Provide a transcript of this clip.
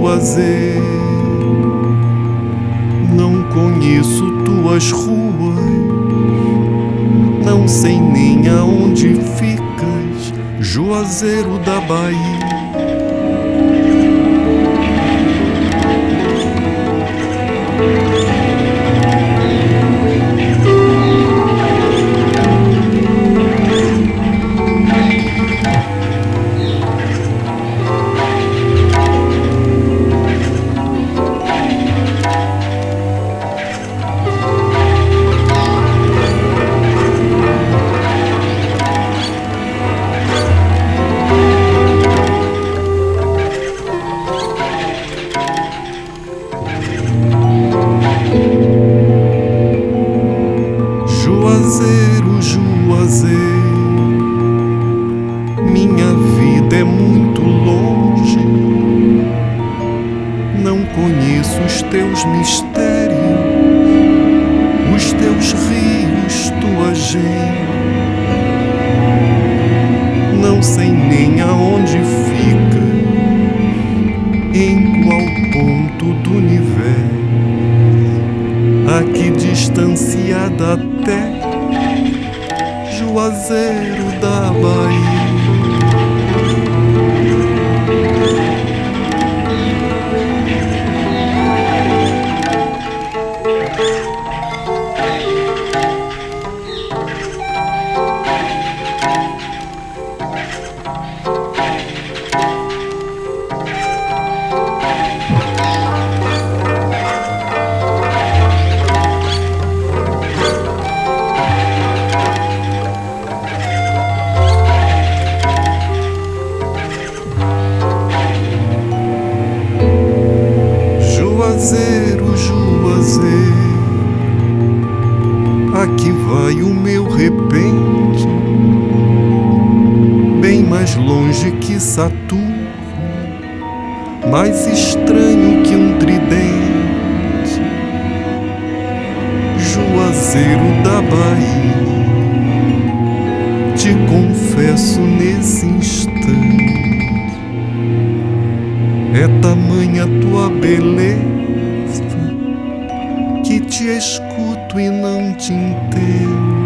Juazeiro, não conheço tuas ruas, não sei nem aonde ficas, Juazeiro da Bahia. Juazeiro, Juazeiro, minha vida é muito longe, não conheço os teus mistérios, os teus rios, tua gente, não sei nem aonde fica, em qual ponto do universo, a que distanciada até Juazeiro da Bahia. Juazeiro, Juazeiro, aqui vai o meu repente, bem mais longe que Saturno, mais estranho que um tridente. Juazeiro da Bahia, te confesso nesse instante, é tamanha tua beleza que te escuto e não te entendo.